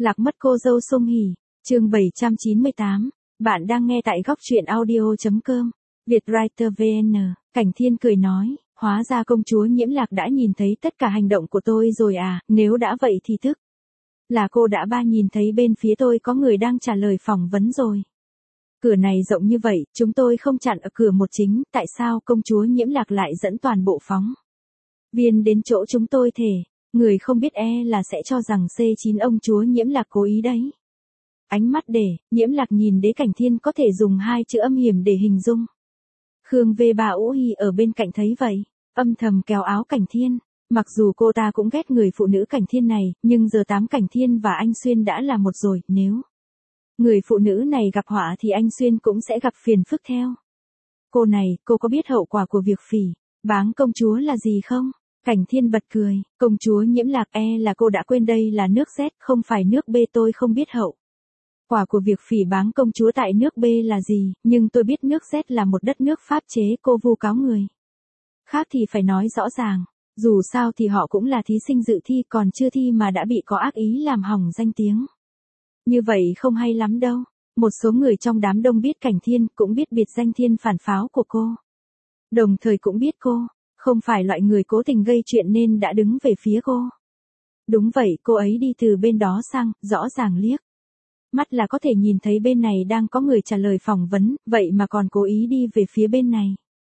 Lạc mất cô dâu Song Hỷ, chương 798. Bạn đang nghe tại góc truyện audio.com. Vietwriter VN. Cảnh Thiên cười nói, hóa ra công chúa Nhiễm Lạc đã nhìn thấy tất cả hành động của tôi rồi à, nếu đã vậy thì tức là cô đã nhìn thấy bên phía tôi có người đang trả lời phỏng vấn rồi. Cửa này rộng như vậy, chúng tôi không chặn ở cửa một chính, tại sao công chúa Nhiễm Lạc lại dẫn toàn bộ phóng viên đến chỗ chúng tôi thể? Người không biết là sẽ cho rằng C9 ông chúa Nhiễm Lạc cố ý đấy. Ánh mắt để, Nhiễm Lạc nhìn đế Cảnh Thiên có thể dùng hai chữ âm hiểm để hình dung. Khương V3 Ú Hi ở bên cạnh thấy vậy, âm thầm kéo áo Cảnh Thiên. Mặc dù cô ta cũng ghét người phụ nữ Cảnh Thiên này, nhưng giờ Cảnh Thiên và anh Xuyên đã là một rồi, nếu người phụ nữ này gặp họa thì anh Xuyên cũng sẽ gặp phiền phức theo. Cô có biết hậu quả của việc phỉ báng công chúa là gì không? Cảnh Thiên bật cười, công chúa Nhiễm Lạc là cô đã quên đây là nước Z, không phải nước B. Tôi không biết hậu quả của việc phỉ báng công chúa tại nước B là gì, nhưng tôi biết nước Z là một đất nước pháp chế. Cô vu cáo người khác thì phải nói rõ ràng, dù sao thì họ cũng là thí sinh dự thi, còn chưa thi mà đã bị có ác ý làm hỏng danh tiếng. Như vậy không hay lắm đâu. Một số người trong đám đông biết Cảnh Thiên, cũng biết biệt danh Thiên phản pháo của cô. Đồng thời cũng biết cô không phải loại người cố tình gây chuyện nên đã đứng về phía cô. Đúng vậy, cô ấy đi từ bên đó sang, rõ ràng liếc mắt là có thể nhìn thấy bên này đang có người trả lời phỏng vấn, vậy mà còn cố ý đi về phía bên này.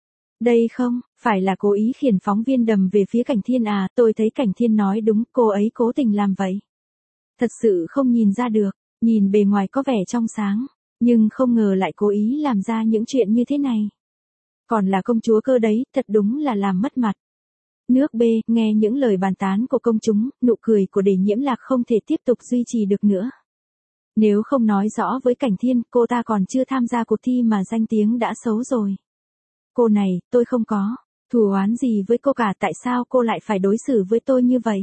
Đây không phải là cố ý khiển phóng viên đầm về phía Cảnh Thiên à? Tôi thấy Cảnh Thiên nói đúng, cô ấy cố tình làm vậy. Thật sự không nhìn ra được, nhìn bề ngoài có vẻ trong sáng, nhưng không ngờ lại cố ý làm ra những chuyện như thế này. Còn là công chúa cơ đấy, thật đúng là làm mất mặt. Nước B, nghe những lời bàn tán của công chúng, nụ cười của đế Nhiễm Lạc không thể tiếp tục duy trì được nữa. Nếu không nói rõ với Cảnh Thiên, cô ta còn chưa tham gia cuộc thi mà danh tiếng đã xấu rồi. Cô này, tôi không có thù oán gì với cô cả, tại sao cô lại phải đối xử với tôi như vậy?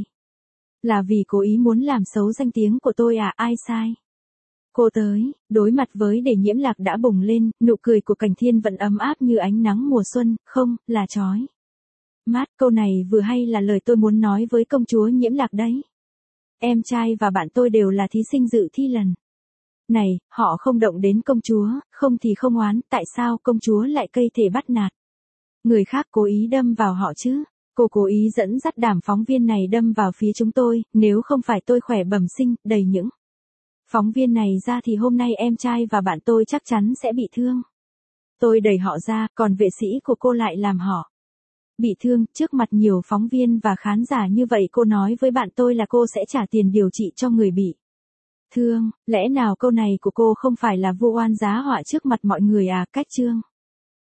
Là vì cố ý muốn làm xấu danh tiếng của tôi à? Ai sai? Cô tới, đối mặt với đế Nhiễm Lạc đã bùng lên, nụ cười của Cảnh Thiên vẫn ấm áp như ánh nắng mùa xuân, không, là chói mát. Câu này vừa hay là lời tôi muốn nói với công chúa Nhiễm Lạc đấy. Em trai và bạn tôi đều là thí sinh dự thi lần này, họ không động đến công chúa, không thì không oán, tại sao công chúa lại cây thể bắt nạt người khác, cố ý đâm vào họ chứ? Cô cố ý dẫn dắt đám phóng viên này đâm vào phía chúng tôi, nếu không phải tôi khỏe bẩm sinh, đầy những phóng viên này ra thì hôm nay em trai và bạn tôi chắc chắn sẽ bị thương. Tôi đẩy họ ra, còn vệ sĩ của cô lại làm họ bị thương, trước mặt nhiều phóng viên và khán giả như vậy cô nói với bạn tôi là cô sẽ trả tiền điều trị cho người bị thương, lẽ nào câu này của cô không phải là vu oan giá họa trước mặt mọi người à? Cách chương